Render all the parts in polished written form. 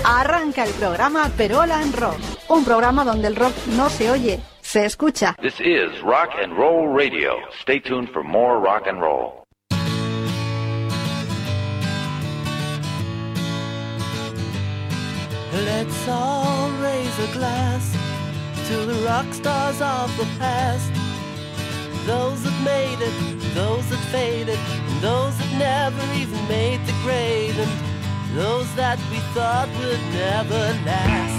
Arranca el programa Perolan Rock, un programa donde el rock no se oye, se escucha. This is Rock and Roll Radio. Stay tuned for more rock and roll. Let's all raise a glass to the rock stars of the past. Those that made it, those that faded, and those that never even made the grade, and those that we thought would never last.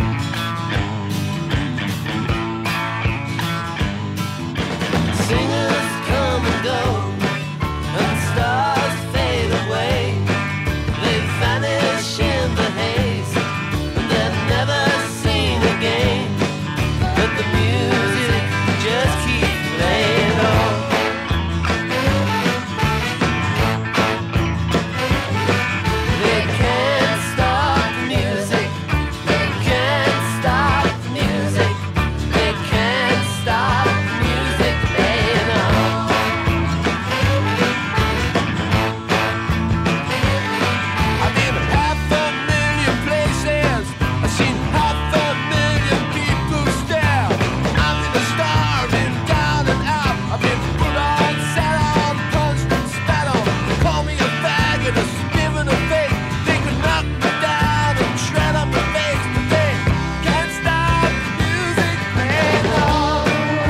Singers come and go, and stars fade away. They vanish in the haze, and they're never seen again. But the music just keeps playing on. They can't stop the music. They can't stop the music. They can't stop the music playing on. I've been 500,000 places. I've seen 500,000 people stare. I've been a star, been down and out. I've been put on, sat on, punched and spat on. They call me a faggot, a spit in the face. They could knock me down and shred up my face, but they can't stop the music playing on.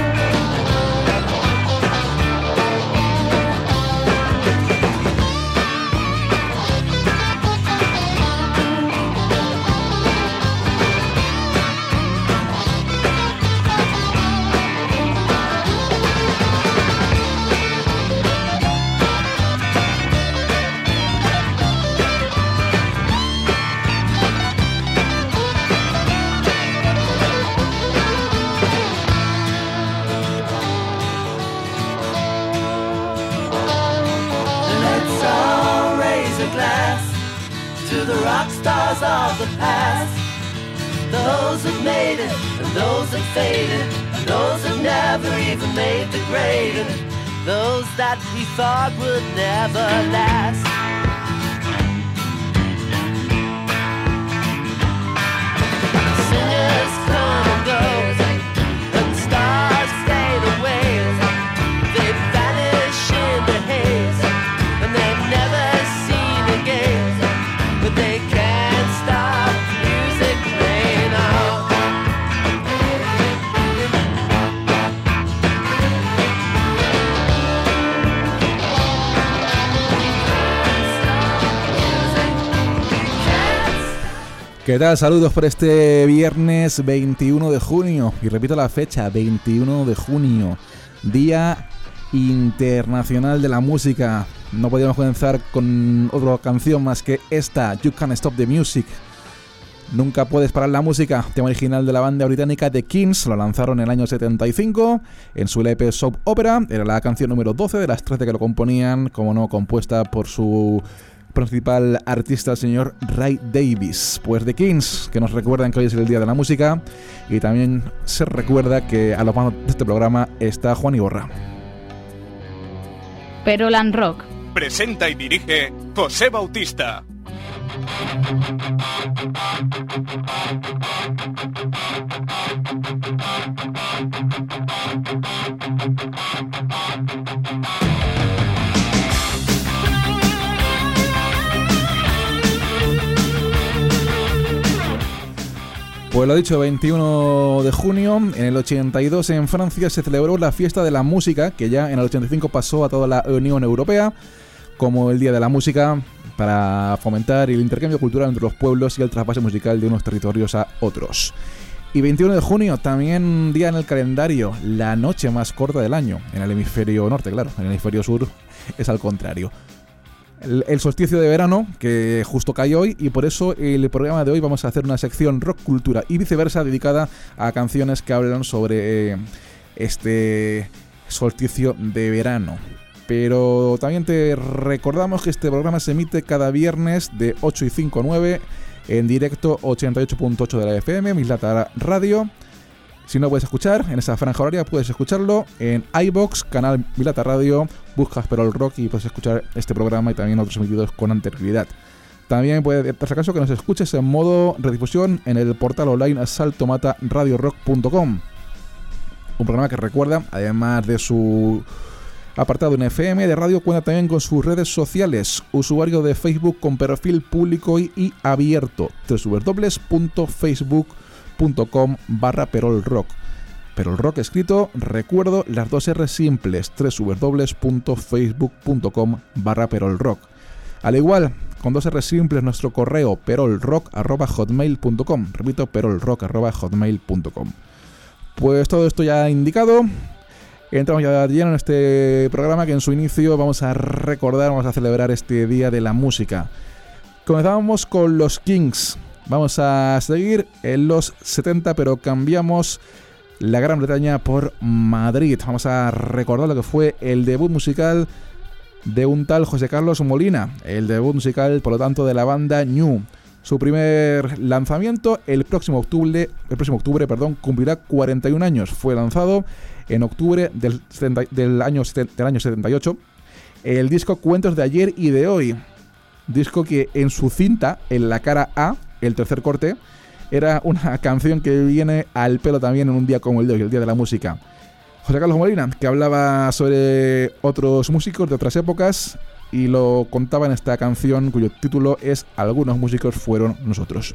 Let's all raise a glass to the rock stars of the past. Those that made it, and those that faded, and those that never even made the grade, and those that we thought would never last. Singers come and go, and stars fade away. They vanish in the haze, and they're never seen again. But they can't stop the music playing on. ¿Qué tal? Saludos por este viernes 21 de junio. Y repito la fecha, 21 de junio, Día Internacional de la Música. No podíamos comenzar con otra canción más que esta, You Can't Stop the Music. Nunca puedes parar la música, tema original de la banda británica The Kings. Lo lanzaron en el año 75 en su LP Soap Opera. Era la canción número 12 de las 13 que lo componían, como no, compuesta por su principal artista, el señor Ray Davies. Pues The Kings, que nos recuerdan que hoy es el Día de la Música, y también se recuerda que a los manos de este programa está Juan Iborra. Perolan Rock. Presenta y dirige José Bautista. Pues lo dicho, 21 de junio, en el 82 en Francia se celebró la Fiesta de la Música, que ya en el 85 pasó a toda la Unión Europea como el Día de la Música, para fomentar el intercambio cultural entre los pueblos y el trasvase musical de unos territorios a otros. Y 21 de junio, también día en el calendario, la noche más corta del año, en el hemisferio norte, claro, en el hemisferio sur es al contrario. El solsticio de verano, que justo cayó hoy, y por eso el programa de hoy vamos a hacer una sección rock, cultura y viceversa dedicada a canciones que hablan sobre este solsticio de verano. Pero también te recordamos que este programa se emite cada viernes de 8 y 5 a 9 en directo 88.8 de la FM, Mislata Radio. Si no puedes escuchar en esa franja horaria, puedes escucharlo en iVoox, canal Mislata Radio, buscas Perol Rock y puedes escuchar este programa y también otros emitidos con anterioridad. También puede darse caso que nos escuches en modo redifusión en el portal online saltomataradiorock.com. Un programa que, recuerda, además de su apartado en FM de radio, cuenta también con sus redes sociales. Usuario de Facebook con perfil público y abierto, www.facebook.com/perolrock. Perolrock escrito, recuerdo, las dos R simples, www.facebook.com/perolrock. Al igual, con dos R simples, nuestro correo perolrock@hotmail.com. Repito, perolrock@hotmail.com. Pues todo esto ya indicado, entramos ya lleno en este programa que en su inicio vamos a recordar, vamos a celebrar este Día de la Música. Comenzamos con los Kings. Vamos a seguir en los 70, pero cambiamos la Gran Bretaña por Madrid. Vamos a recordar lo que fue el debut musical de un tal José Carlos Molina, el debut musical, por lo tanto, de la banda New. Su primer lanzamiento el próximo octubre, cumplirá 41 años. Fue lanzado en octubre del año 78. El disco Cuentos de Ayer y de Hoy. Disco que en su cinta, en la cara A, el tercer corte, era una canción que viene al pelo también en un día como el de hoy, el Día de la Música. José Carlos Molina, que hablaba sobre otros músicos de otras épocas y lo contaba en esta canción cuyo título es Algunos músicos fueron nosotros.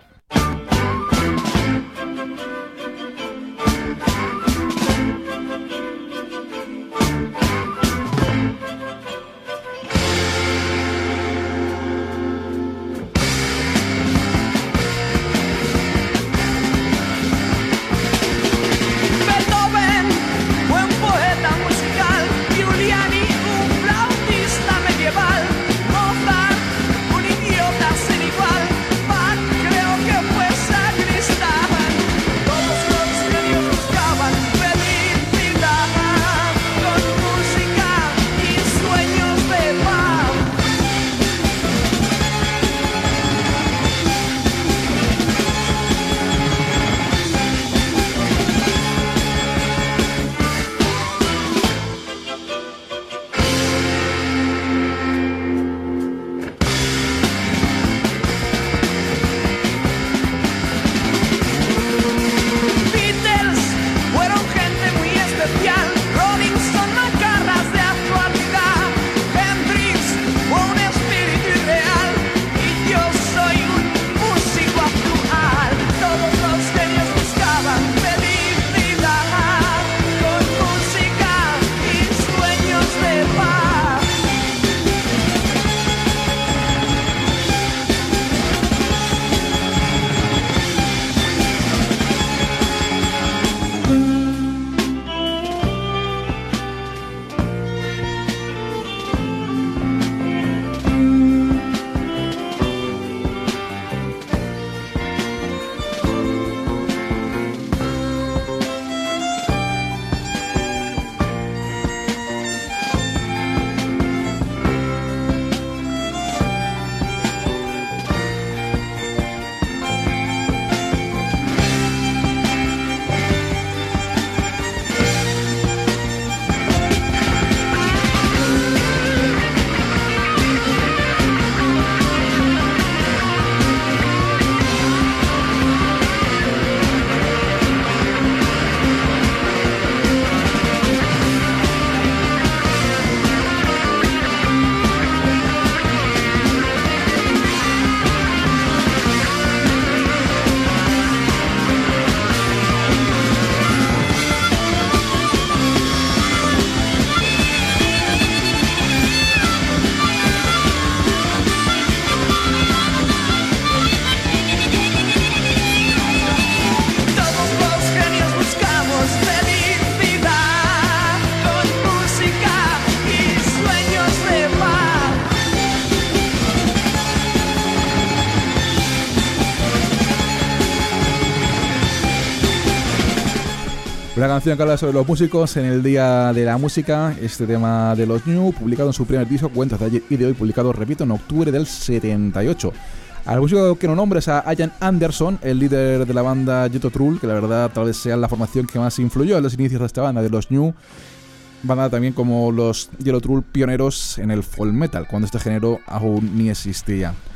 Una canción que habla sobre los músicos en el Día de la Música. Este tema de los New, publicado en su primer disco Cuentos de Ayer y de Hoy, publicado, repito, en octubre del 78. Al músico que no nombres es a Ian Anderson, el líder de la banda Jethro Tull, que la verdad tal vez sea la formación que más influyó en los inicios de esta banda, de los New. Banda también como los Jethro Tull, pioneros en el folk metal, cuando este género aún ni existía.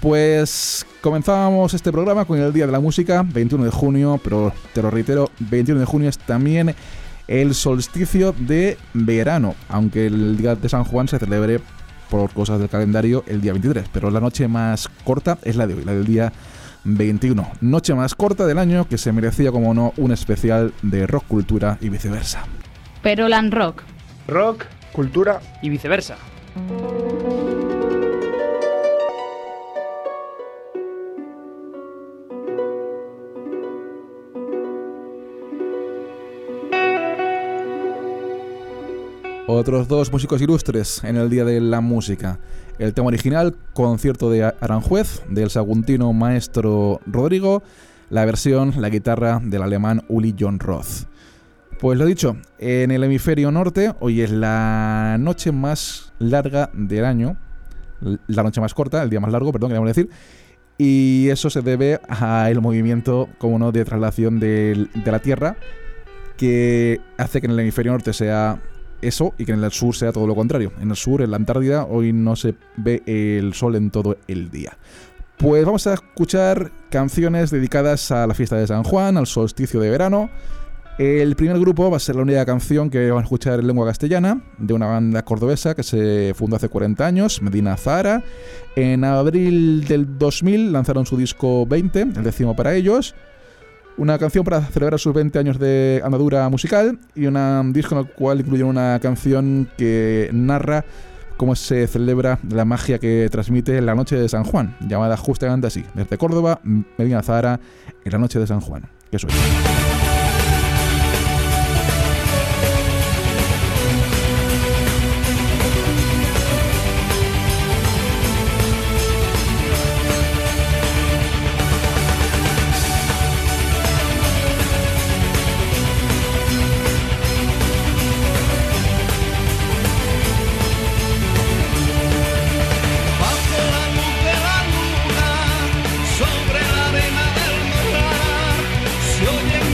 Pues comenzábamos este programa con el Día de la Música, 21 de junio, pero te lo reitero, 21 de junio es también el solsticio de verano, aunque el Día de San Juan se celebre por cosas del calendario el día 23, pero la noche más corta es la de hoy, la del día 21. Noche más corta del año que se merecía, como no, un especial de rock, cultura y viceversa. Perolan Rock. Rock, cultura y viceversa. Otros dos músicos ilustres en el Día de la Música. El tema original, Concierto de Aranjuez, del saguntino maestro Rodrigo. La versión, la guitarra del alemán Uli Jon Roth. Pues lo dicho, en el hemisferio norte, hoy es la noche más larga del año. La noche más corta, el día más largo, perdón, queríamos decir. Y eso se debe al movimiento, como no, de traslación de la Tierra, que hace que en el hemisferio norte sea eso y que en el sur sea todo lo contrario. En el sur, en la Antártida, hoy no se ve el sol en todo el día. Pues vamos a escuchar canciones dedicadas a la fiesta de San Juan, al solsticio de verano. El primer grupo va a ser la única canción que van a escuchar en lengua castellana, de una banda cordobesa que se fundó hace 40 años, Medina Zahara. En abril del 2000 lanzaron su disco 20, el 10º para ellos. Una canción para celebrar sus 20 años de andadura musical y un disco en el cual incluyen una canción que narra cómo se celebra la magia que transmite la noche de San Juan, llamada justamente así, desde Córdoba, Medina Zahara, en la noche de San Juan. Eso es. Sobre la arena del mar se oyen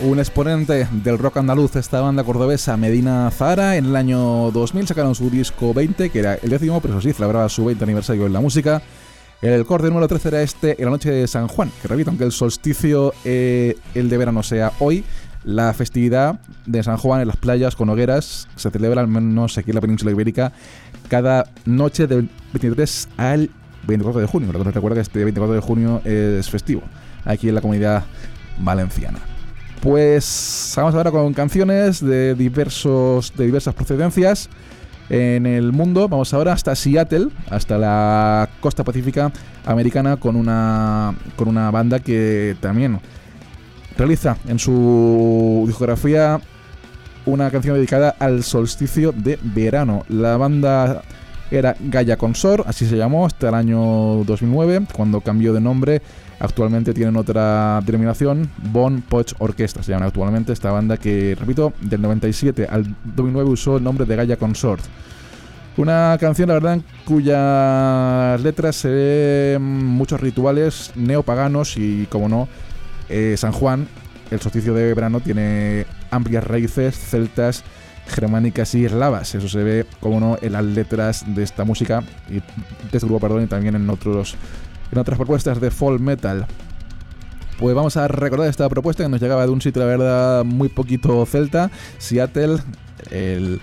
un exponente del rock andaluz, esta banda cordobesa Medina Zahara. En el año 2000 sacaron su disco 20, que era el 10º, pero eso sí, celebraba su 20 aniversario en la música. El corte número 13 era en la noche de San Juan, que repito, aunque el solsticio, el de verano, sea hoy, la festividad de San Juan en las playas con hogueras se celebra, al menos aquí en la península ibérica, cada noche del 23 al 24 de junio. Recuerda que este 24 de junio es festivo aquí en la comunidad valenciana. Pues vamos ahora con canciones de diversas procedencias en el mundo. Vamos ahora hasta Seattle, hasta la costa pacífica americana, con una banda que también realiza en su discografía una canción dedicada al solsticio de verano. La banda era Gaia Consort, así se llamó hasta el año 2009, cuando cambió de nombre. Actualmente tienen otra denominación, Bon Poch Orchestra se llama actualmente esta banda, que, repito, del 97 al 2009 usó el nombre de Gaia Consort. Una canción, la verdad, en cuyas letras se ven muchos rituales neopaganos y, como no, San Juan, el solsticio de verano, tiene amplias raíces celtas, germánicas y eslavas. Eso se ve, como no, en las letras de esta música y de este grupo, y también en otras propuestas de folk metal. Pues vamos a recordar esta propuesta que nos llegaba de un sitio, la verdad, muy poquito celta, Seattle, el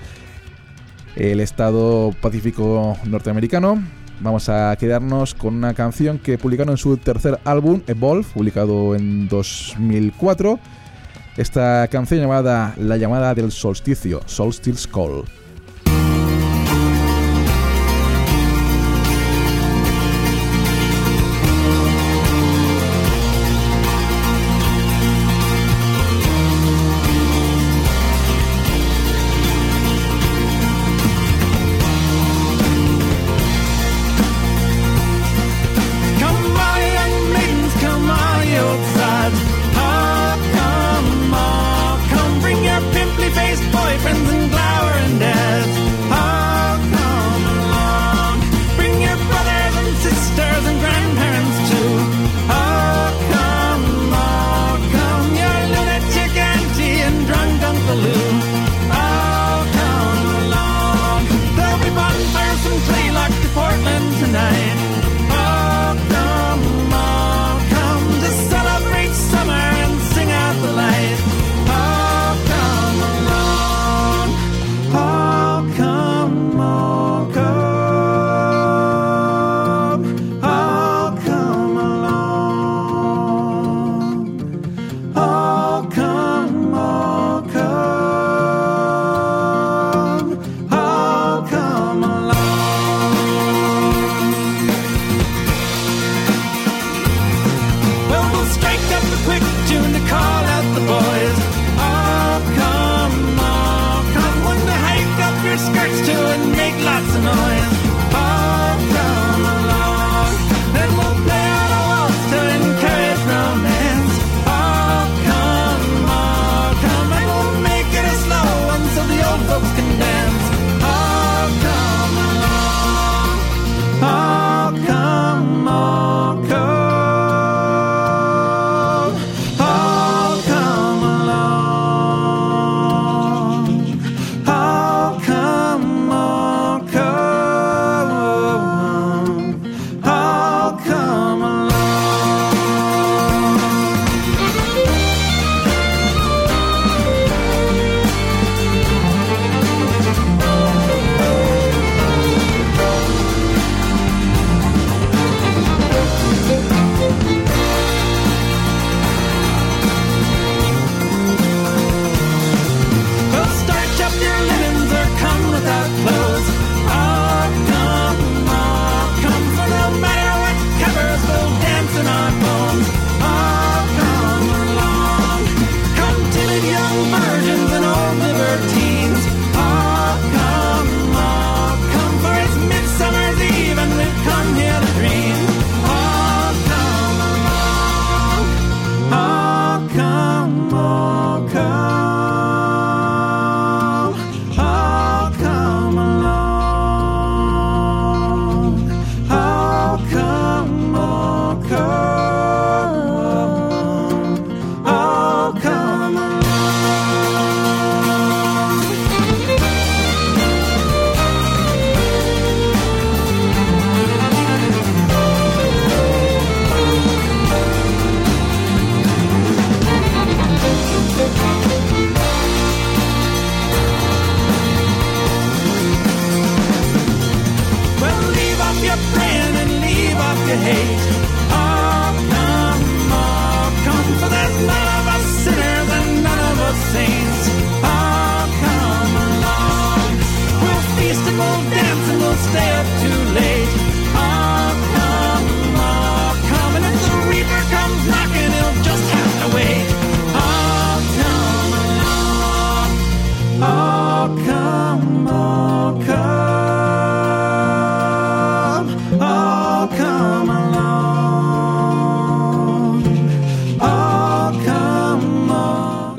estado pacífico norteamericano. Vamos a quedarnos con una canción que publicaron en su tercer álbum, Evolve, publicado en 2004. Esta canción llamada La llamada del solsticio, Solstice Call. Friends and glowering down.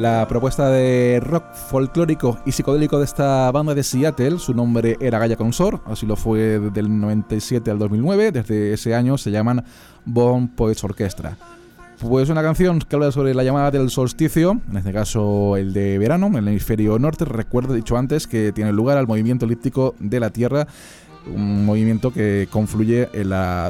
La propuesta de rock folclórico y psicodélico de esta banda de Seattle, su nombre era Gaia Consort, así lo fue desde el 97 al 2009, desde ese año se llaman Born Poets Orchestra. Pues una canción que habla sobre la llamada del solsticio, en este caso el de verano, en el hemisferio norte. Recuerdo, dicho antes, que tiene lugar al movimiento elíptico de la Tierra, un movimiento que confluye en la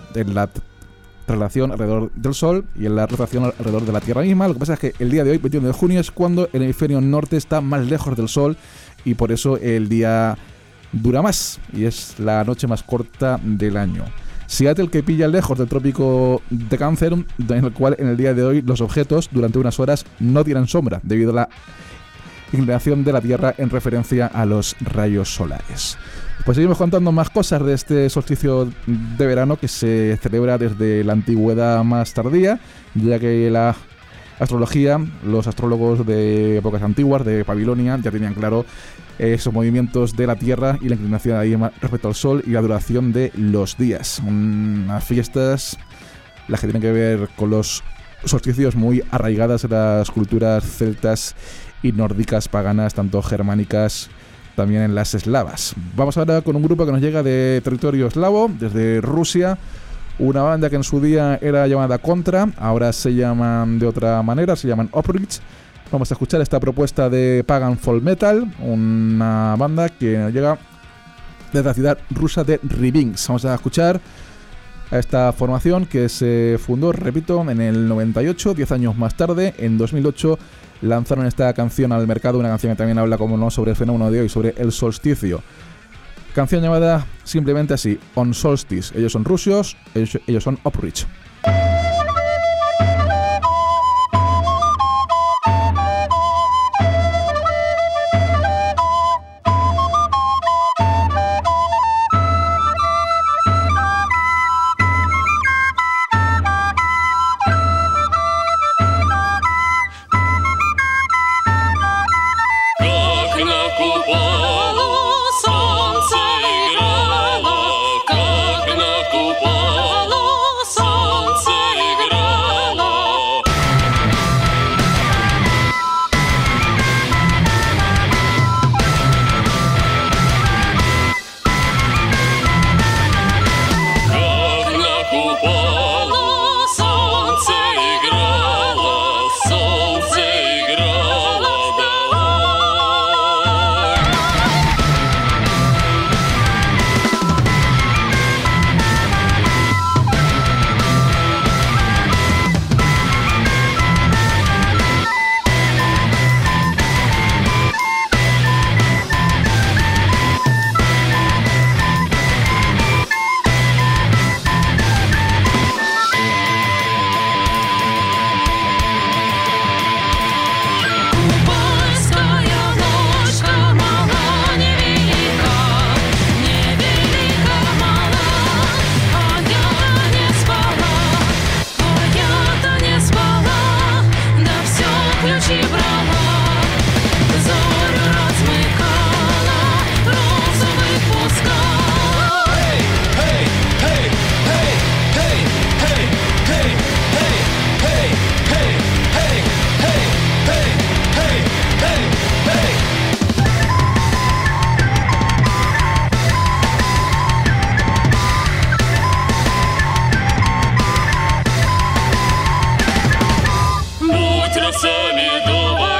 traslación alrededor del Sol y en la rotación alrededor de la Tierra misma. Lo que pasa es que el día de hoy, 21 de junio, es cuando el hemisferio norte está más lejos del Sol y por eso el día dura más y es la noche más corta del año. Seattle, que pilla lejos del trópico de Cáncer, en el cual en el día de hoy los objetos durante unas horas no tienen sombra debido a la inclinación de la Tierra en referencia a los rayos solares. Pues seguimos contando más cosas de este solsticio de verano que se celebra desde la antigüedad más tardía, ya que la astrología, los astrólogos de épocas antiguas, de Babilonia, ya tenían claro esos movimientos de la Tierra y la inclinación ahí respecto al Sol y la duración de los días. Unas fiestas, las que tienen que ver con los solsticios, muy arraigadas en las culturas celtas y nórdicas paganas, tanto germánicas, también en las eslavas. Vamos ahora con un grupo que nos llega de territorio eslavo, desde Rusia, una banda que en su día era llamada Contra, ahora se llaman de otra manera, se llaman Oprich. Vamos a escuchar esta propuesta de Pagan Folk Metal, una banda que nos llega desde la ciudad rusa de Rybinsk. Vamos a escuchar a esta formación que se fundó, repito, en el 98, 10 años más tarde, en 2008, lanzaron esta canción al mercado, una canción que también habla, como no, sobre el fenómeno de hoy, sobre el solsticio. Canción llamada simplemente así, On Solstice. Ellos son rusos, ellos son Oprich. Будь росами дуба.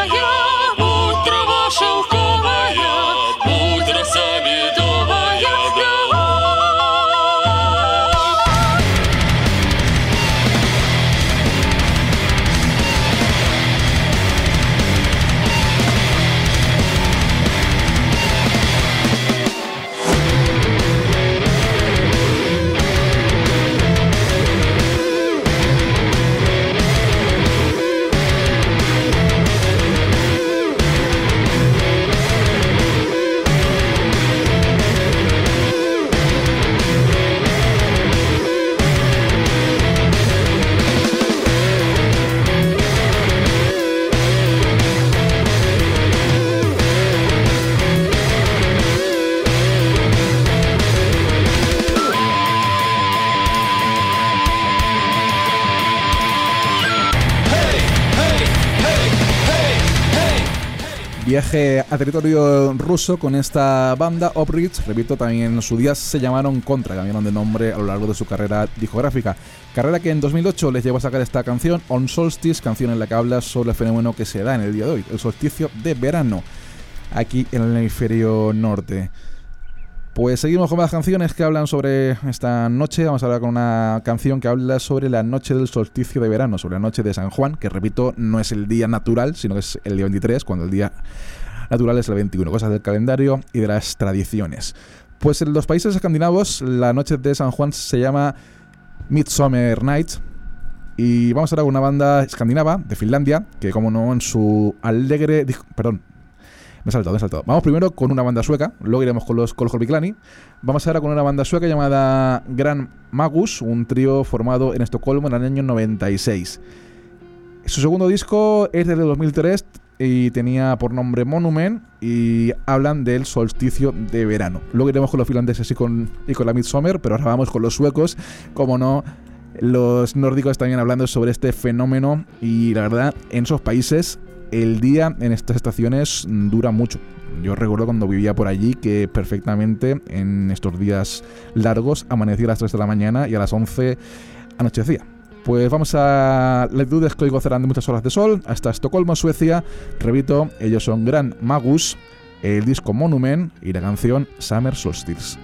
Viaje a territorio ruso con esta banda, Opritz. Repito, también en su día se llamaron Contra, cambiaron de nombre a lo largo de su carrera discográfica. Carrera que en 2008 les llevó a sacar esta canción, On Solstice, canción en la que habla sobre el fenómeno que se da en el día de hoy, el solsticio de verano, aquí en el hemisferio norte. Pues seguimos con más canciones que hablan sobre esta noche. Vamos a hablar con una canción que habla sobre la noche del solsticio de verano, sobre la noche de San Juan, que repito, no es el día natural, sino que es el día 23, cuando el día natural es el 21. Cosas del calendario y de las tradiciones. Pues en los países escandinavos la noche de San Juan se llama Midsummer Night. Y vamos a hablar con una banda escandinava de Finlandia, que como no en su alegre... Me he saltado. Vamos primero con una banda sueca, luego iremos con los Horviklani. Vamos ahora con una banda sueca llamada Gran Magus, un trío formado en Estocolmo en el año 96. Su segundo disco es desde 2003 y tenía por nombre Monument y hablan del solsticio de verano. Luego iremos con los finlandeses y con la Midsummer, pero ahora vamos con los suecos, como no. Los nórdicos también hablando sobre este fenómeno y la verdad, en esos países el día en estas estaciones dura mucho. Yo recuerdo cuando vivía por allí que perfectamente en estos días largos amanecía a las 3 de la mañana y a las 11 anochecía. Pues vamos a latitudes que hoy gozarán de muchas horas de sol, hasta Estocolmo, Suecia. Repito, ellos son Gran Magus, el disco Monument y la canción Summer Solstice.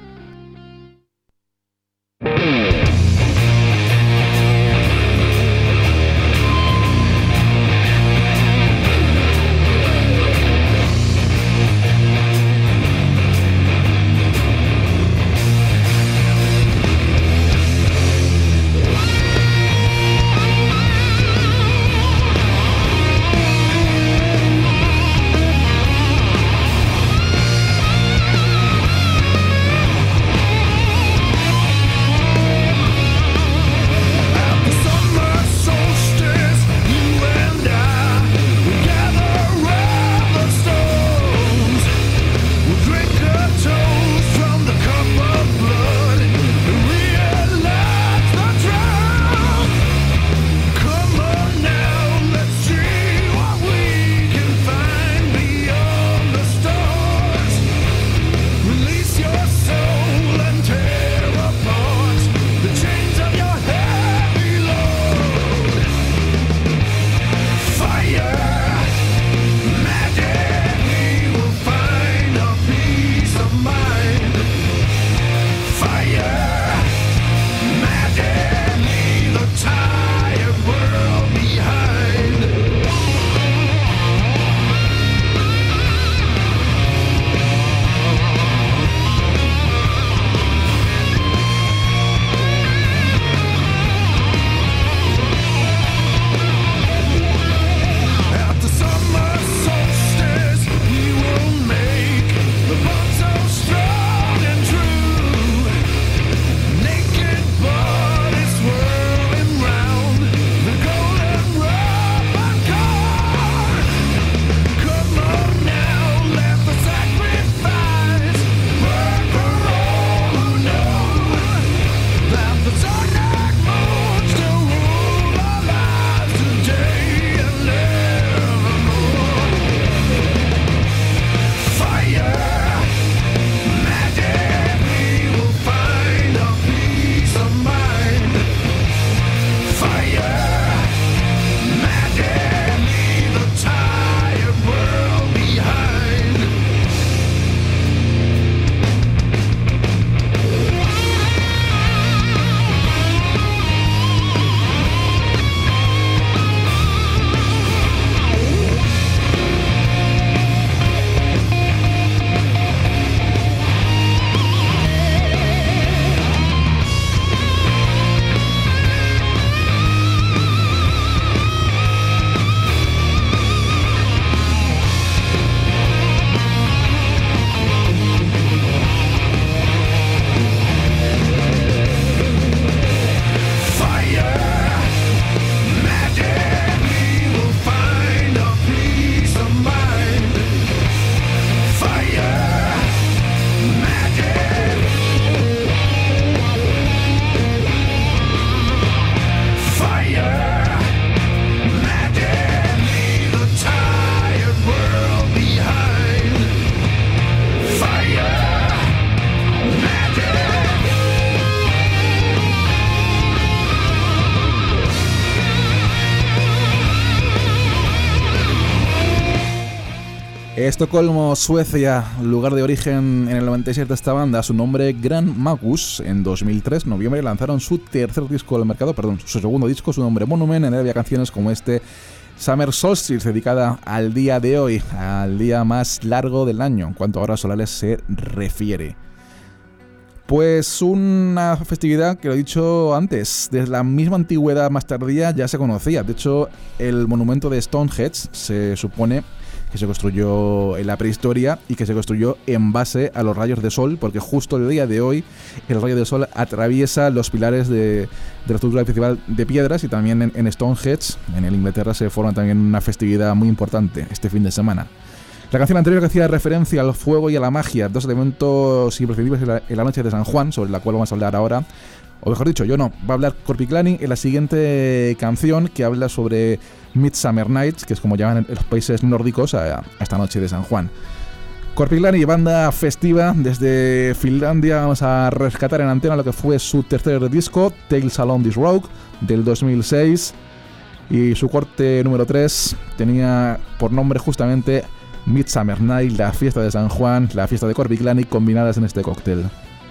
Estocolmo, Suecia, lugar de origen en el 97 de esta banda, su nombre Gran Magus. En 2003, noviembre, lanzaron su tercer disco al mercado, su segundo disco, su nombre Monument. En él había canciones como este Summer Solstice, dedicada al día de hoy, al día más largo del año, en cuanto a horas solares se refiere. Pues una festividad que lo he dicho antes, desde la misma antigüedad más tardía ya se conocía. De hecho, el monumento de Stonehenge se supone que se construyó en la prehistoria y que se construyó en base a los rayos de sol, porque justo el día de hoy el rayo de sol atraviesa los pilares de la estructura principal de piedras, y también en Stonehenge, en el Inglaterra, se forma también una festividad muy importante este fin de semana. La canción anterior que hacía referencia al fuego y a la magia, dos elementos imprescindibles en la noche de San Juan, sobre la cual vamos a hablar ahora. O mejor dicho, yo no, va a hablar Korpiklani en la siguiente canción, que habla sobre Midsummer Nights, que es como llaman en los países nórdicos a esta noche de San Juan. Korpiklani, banda festiva desde Finlandia. Vamos a rescatar en antena lo que fue su tercer disco, Tales Along This Road, del 2006, y su corte número 3 tenía por nombre justamente Midsummer Night, la fiesta de San Juan, la fiesta de Korpiklani combinadas en este cóctel.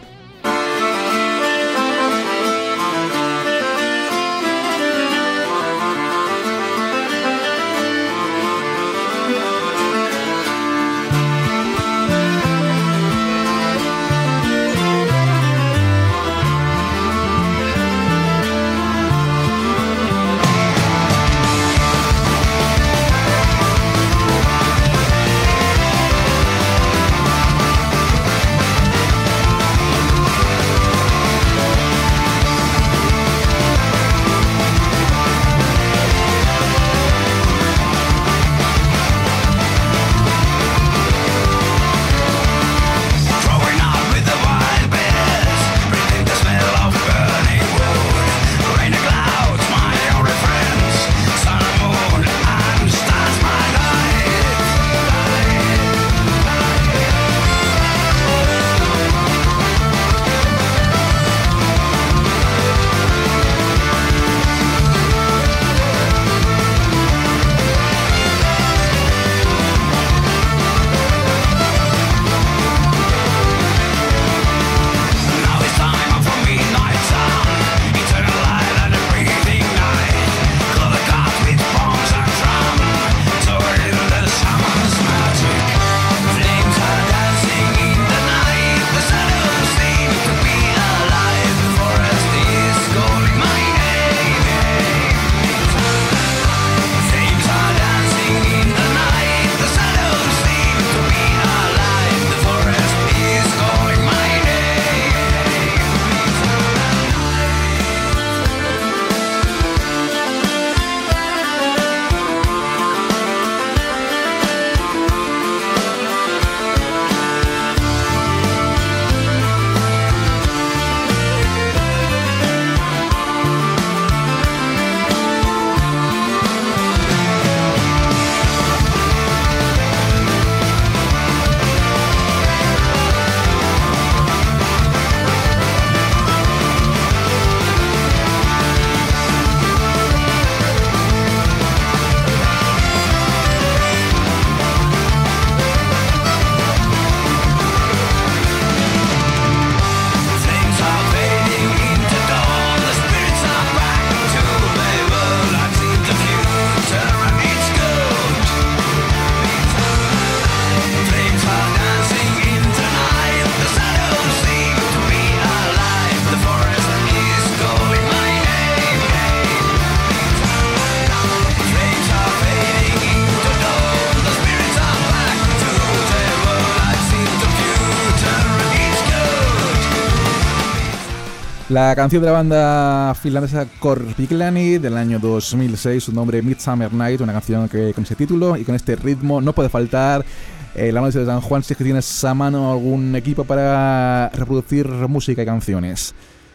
La canción de la banda finlandesa Korpiklani del año 2006, su nombre Midsummer Night, una canción que con ese título y con este ritmo no puede faltar la noche de San Juan si es que tienes a mano algún equipo para reproducir música y canciones.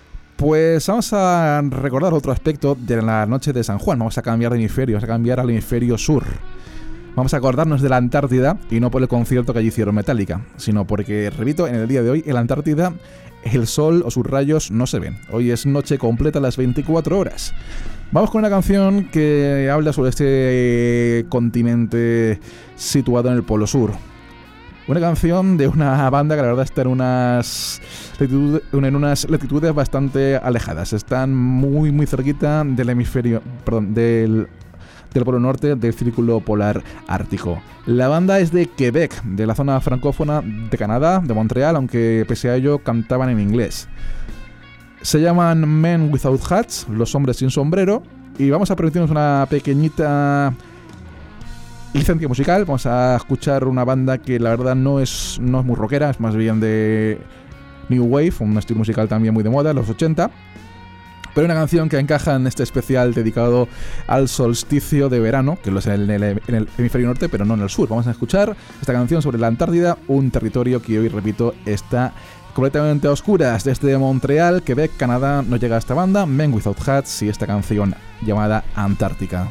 Pues vamos a recordar otro aspecto de la noche de San Juan. Vamos a cambiar de hemisferio, vamos a cambiar al hemisferio sur. Vamos a acordarnos de la Antártida, y no por el concierto que allí hicieron Metallica, sino porque, repito, en el día de hoy en la Antártida el sol o sus rayos no se ven. Hoy es noche completa a las 24 horas. Vamos con una canción que habla sobre este continente situado en el Polo Sur. Una canción de una banda que la verdad está en unas latitudes bastante alejadas. Están muy cerquita del hemisferio, perdón, del Polo Norte, del Círculo Polar Ártico. La banda es de Quebec, de la zona francófona de Canadá, de Montreal, aunque pese a ello cantaban en inglés. Se llaman Men Without Hats, los hombres sin sombrero, y vamos a permitirnos una pequeñita licencia musical. Vamos a escuchar una banda que la verdad no es muy rockera, es más bien de New Wave, un estilo musical también muy de moda, los 80. Pero una canción que encaja en este especial dedicado al solsticio de verano, que lo es en el hemisferio norte, pero no en el sur. Vamos a escuchar esta canción sobre la Antártida, un territorio que hoy, repito, está completamente a oscuras. Desde Montreal, Quebec, Canadá, nos llega esta banda, Men Without Hats, y esta canción llamada Antártica.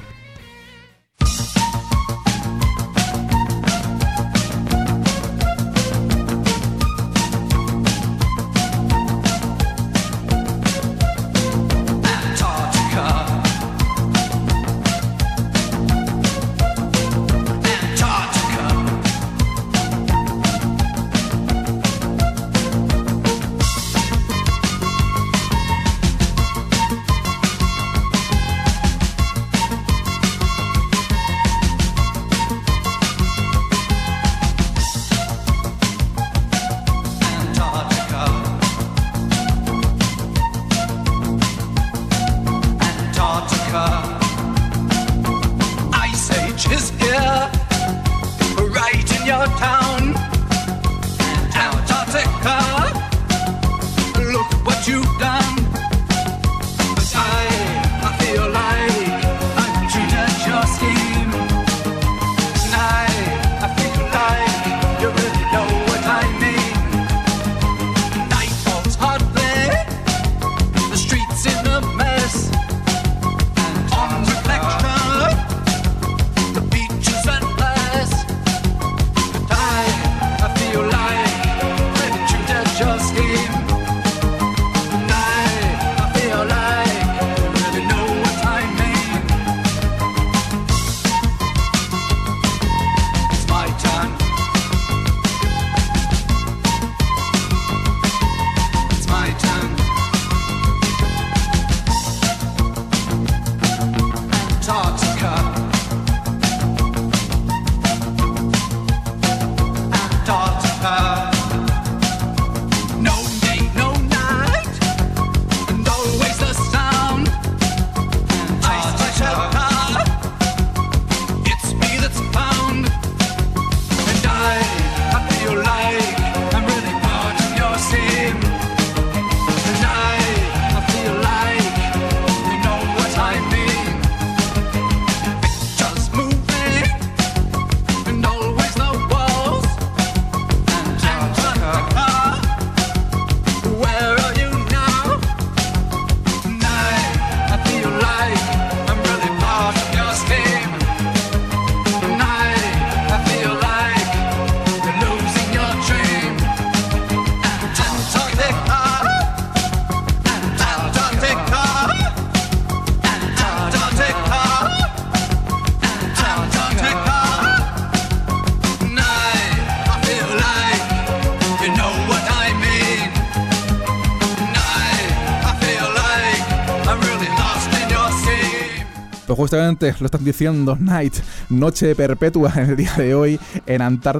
Pues justamente lo están diciendo, Night, noche perpetua en el día de hoy en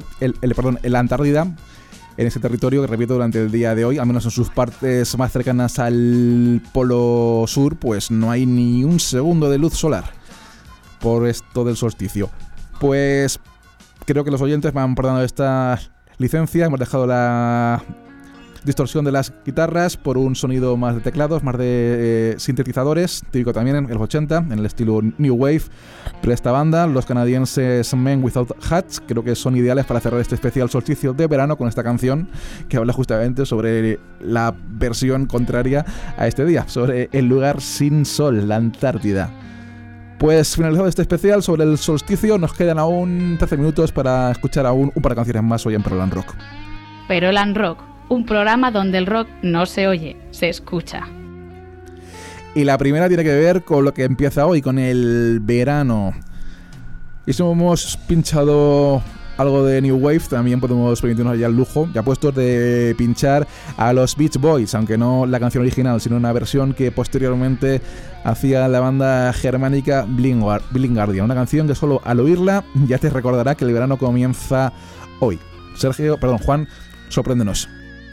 la Antártida, en ese territorio que, repito, durante el día de hoy, al menos en sus partes más cercanas al Polo Sur, pues no hay ni un segundo de luz solar por esto del solsticio. Pues creo que los oyentes me han perdonado esta licencia, hemos dejado la distorsión de las guitarras por un sonido más de teclados, más de sintetizadores, típico también en los 80, en el estilo New Wave. Pero esta banda, los canadienses Men Without Hats, creo que son ideales para cerrar este especial solsticio de verano con esta canción que habla justamente sobre la versión contraria a este día, sobre el lugar sin sol, la Antártida. Pues finalizado este especial sobre el solsticio, nos quedan aún 13 minutos para escuchar aún un par de canciones más hoy en Peroland Rock. Peroland Rock, un programa donde el rock no se oye, se escucha. Y la primera tiene que ver con lo que empieza hoy, con el verano. Y si hemos pinchado algo de New Wave, también podemos permitirnos ya el lujo, ya puestos, de pinchar a los Beach Boys, aunque no la canción original, sino una versión que posteriormente hacía la banda germánica Blind Guardian, una canción que solo al oírla ya te recordará que el verano comienza hoy. Juan, sorpréndenos.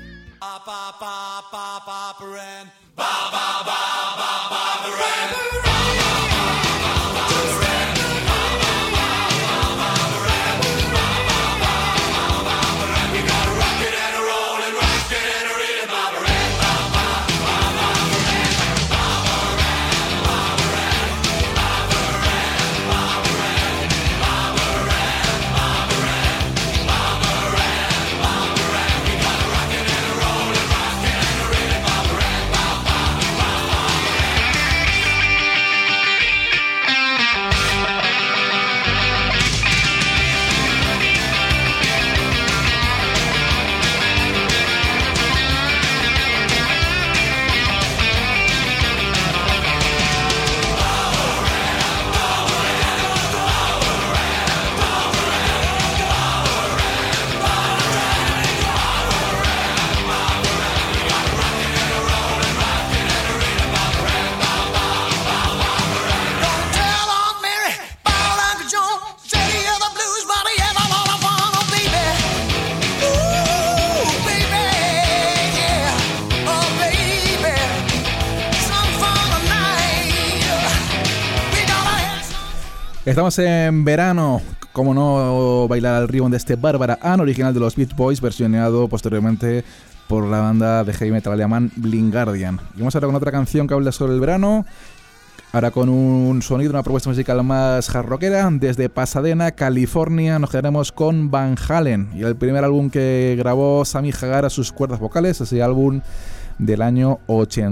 Estamos en verano, como no bailar al ritmo de este Barbara Ann, original de los Beach Boys, versionado posteriormente por la banda de heavy metal alemán Blind Guardian. Y vamos ahora con otra canción que habla sobre el verano, ahora con un sonido, una propuesta musical más hard rockera. Desde Pasadena, California, nos quedaremos con Van Halen y el primer álbum que grabó Sammy Hagar a sus cuerdas vocales, ese álbum del año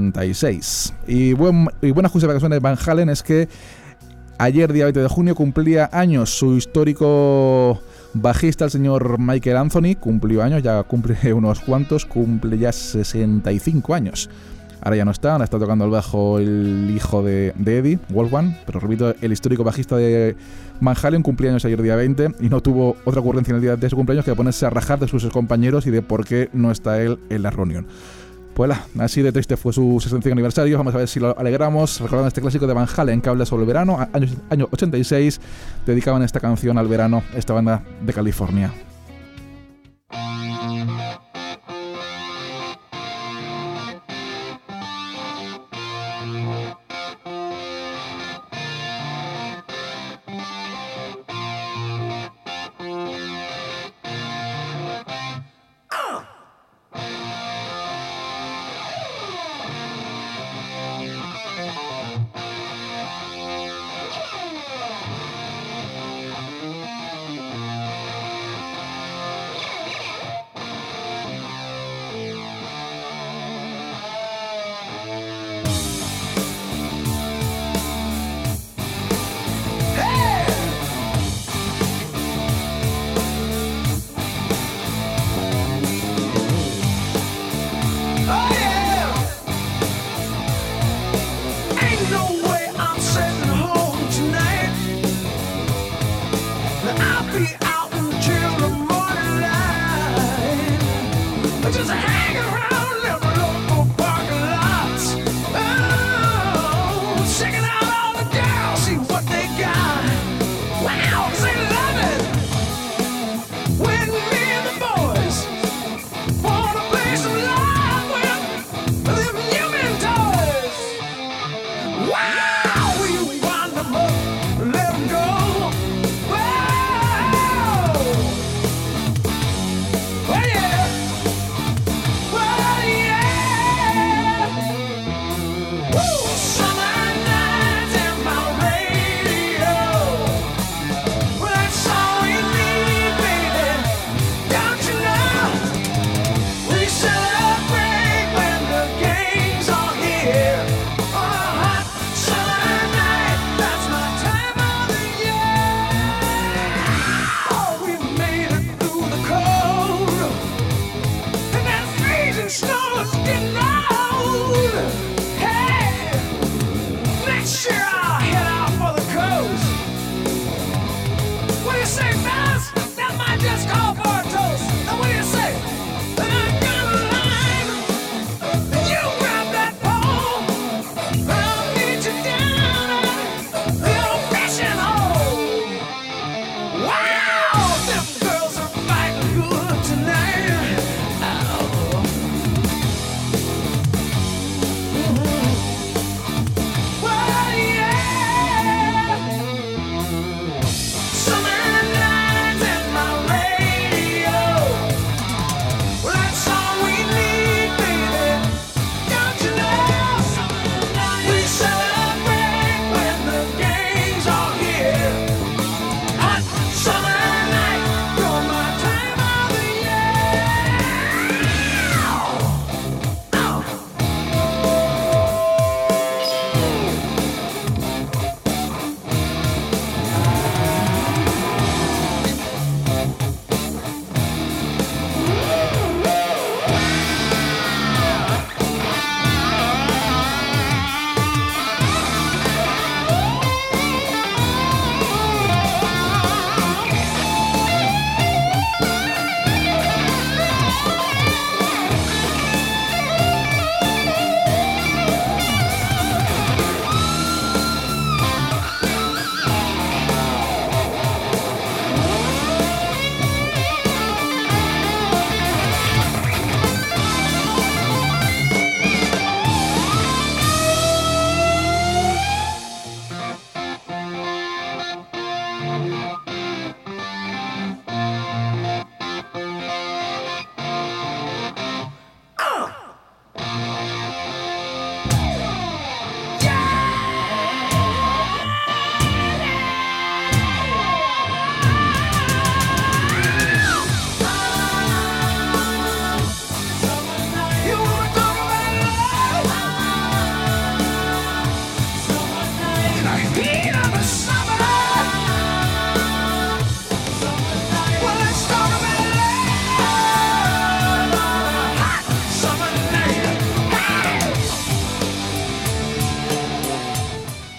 86. Y buena justificación de Van Halen es que ayer, día 20 de junio, cumplía años su histórico bajista, el señor Michael Anthony. Cumplió años, ya cumple unos cuantos, cumple ya 65 años. Ahora ya no está, ahora está tocando el bajo el hijo de Eddie, Wolfgang. Pero repito, el histórico bajista de Van Halen cumplía años ayer, día 20, y no tuvo otra ocurrencia en el día de su cumpleaños que ponerse a rajar de sus compañeros y de por qué no está él en la reunión. Pues así de triste fue su 65 aniversario. Vamos a ver si lo alegramos recordando este clásico de Van Halen que habla sobre el verano. Año 86 dedicaban esta canción al verano, esta banda de California.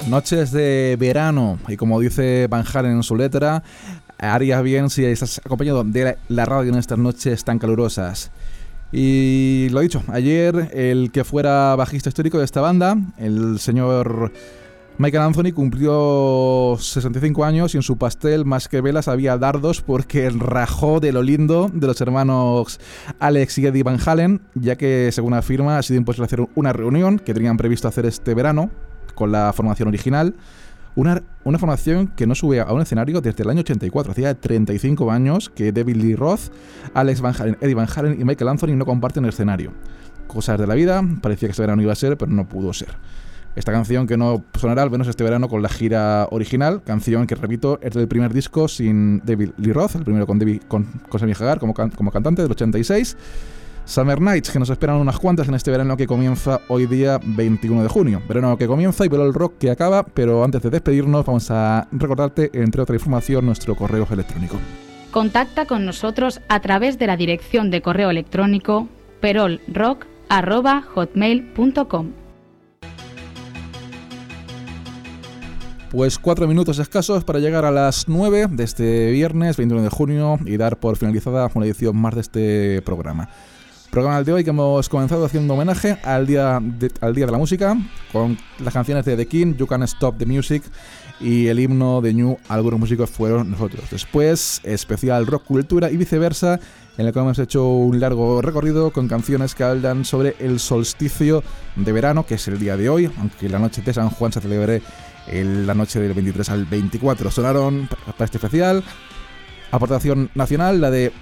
Noches de verano, y como dice Van Halen en su letra, harías bien si estás acompañado de la radio en estas noches tan calurosas. Y lo dicho, ayer el que fuera bajista histórico de esta banda, el señor Michael Anthony, cumplió 65 años y en su pastel más que velas había dardos porque rajó de lo lindo de los hermanos Alex y Eddie Van Halen, ya que según afirma ha sido imposible hacer una reunión que tenían previsto hacer este verano con la formación original. Una formación que no sube a un escenario desde el año 84. Hacía 35 años que David Lee Roth, Alex Van Halen, Eddie Van Halen y Michael Anthony no comparten el escenario. Cosas de la vida, parecía que este verano iba a ser, pero no pudo ser. Esta canción que no sonará al menos este verano con la gira original, canción que, repito, es del primer disco sin David Lee Roth, el primero con Sammy Hagar como cantante del 86. Summer Nights, que nos esperan unas cuantas en este verano que comienza hoy día 21 de junio. Verano que comienza y Perol Rock que acaba, pero antes de despedirnos vamos a recordarte, entre otra información, nuestro correo electrónico. Contacta con nosotros a través de la dirección de correo electrónico perolrock@hotmail.com. Pues 4 minutos escasos para llegar a las 9 de este viernes 21 de junio y dar por finalizada una edición más de este programa. Programa de hoy que hemos comenzado haciendo homenaje al día de la música con las canciones de The King, You Can't Stop the Music, y el himno de New, algunos músicos fueron nosotros. Después, especial rock cultura y viceversa, en el que hemos hecho un largo recorrido con canciones que hablan sobre el solsticio de verano, que es el día de hoy, aunque la noche de San Juan se celebre la noche del 23 al 24. Sonaron para este especial aportación nacional, la de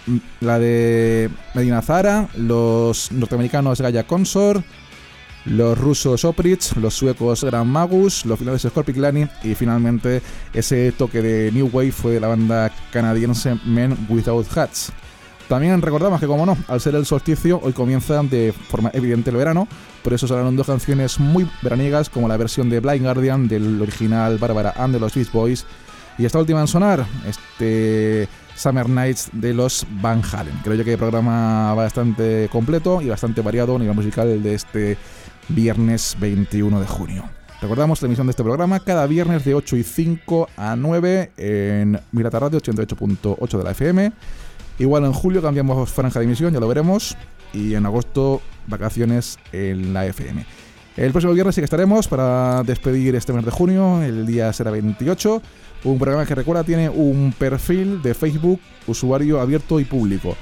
Medina Zahara, los norteamericanos Gaia Consort, los rusos Oprich, los suecos Grand Magus, los finlandeses Korpiklani y finalmente ese toque de New Wave fue de la banda canadiense Men Without Hats. También recordamos que, como no, al ser el solsticio, hoy comienza de forma evidente el verano, por eso sonaron dos canciones muy veraniegas como la versión de Blind Guardian del original Barbara Ann de los Beach Boys y esta última en sonar, Summer Nights de los Van Halen. Creo yo que el programa bastante completo y bastante variado a nivel musical de este viernes 21 de junio. Recordamos la emisión de este programa cada viernes de 8:05 a 9 en Mirata Radio 88.8 de la FM. Igual en julio cambiamos franja de emisión, ya lo veremos. Y en agosto vacaciones en la FM. El próximo viernes sí que estaremos para despedir este mes de junio. El día será 28. Un programa que, recuerda, tiene un perfil de Facebook, usuario abierto y público.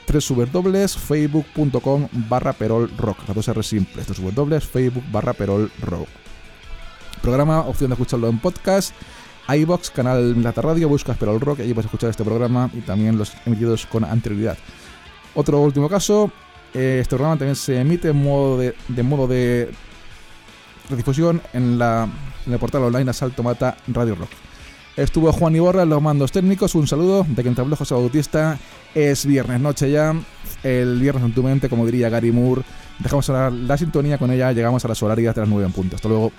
www.facebook.com/perolrock. Las dos R simples. www.facebook.com/perolrock. Programa, opción de escucharlo en podcast. iVoox, canal Mirata Radio, buscas Perol Rock y allí vas a escuchar este programa y también los emitidos con anterioridad. Otro último caso, este programa también se emite en modo de redifusión en el portal online Asalto Mata Radio Rock. Estuvo Juan Iborra en los mandos técnicos. Un saludo de quien te habló, José Bautista. Es viernes noche ya, el viernes en tu mente, como diría Gary Moore. Dejamos sonar la sintonía, con ella llegamos a las horarias de las 9 en punto. Hasta luego.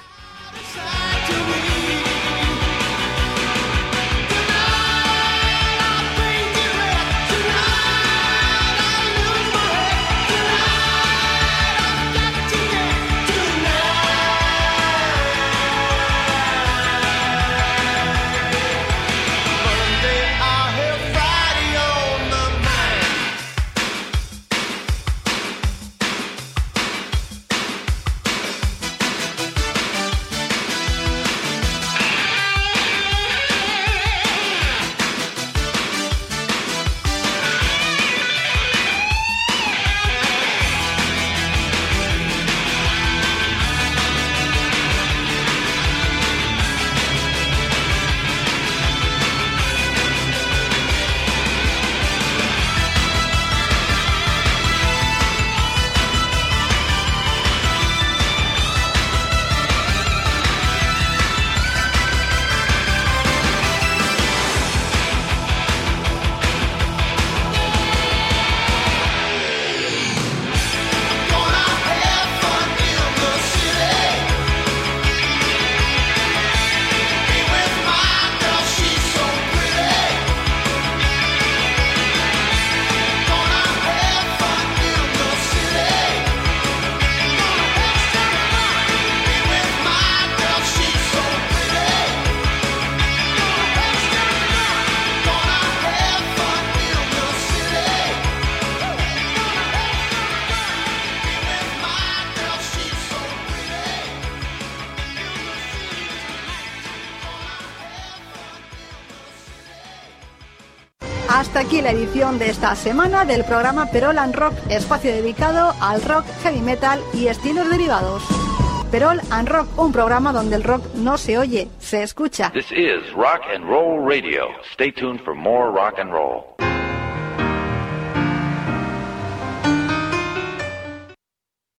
Hasta aquí la edición de esta semana del programa Perol and Rock, espacio dedicado al rock, heavy metal y estilos derivados. Perol and Rock, un programa donde el rock no se oye, se escucha. This is Rock and Roll Radio. Stay tuned for more rock and roll.